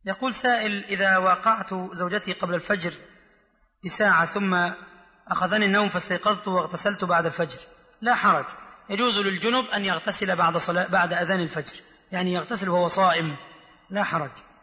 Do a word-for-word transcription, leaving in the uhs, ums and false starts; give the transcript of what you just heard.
يقول سائل: إذا واقعت زوجتي قبل الفجر بساعة ثم أخذني النوم فاستيقظت واغتسلت بعد الفجر، لا حرج، يجوز للجنب أن يغتسل بعد, صلاة بعد أذان الفجر، يعني يغتسل وهو صائم، لا حرج.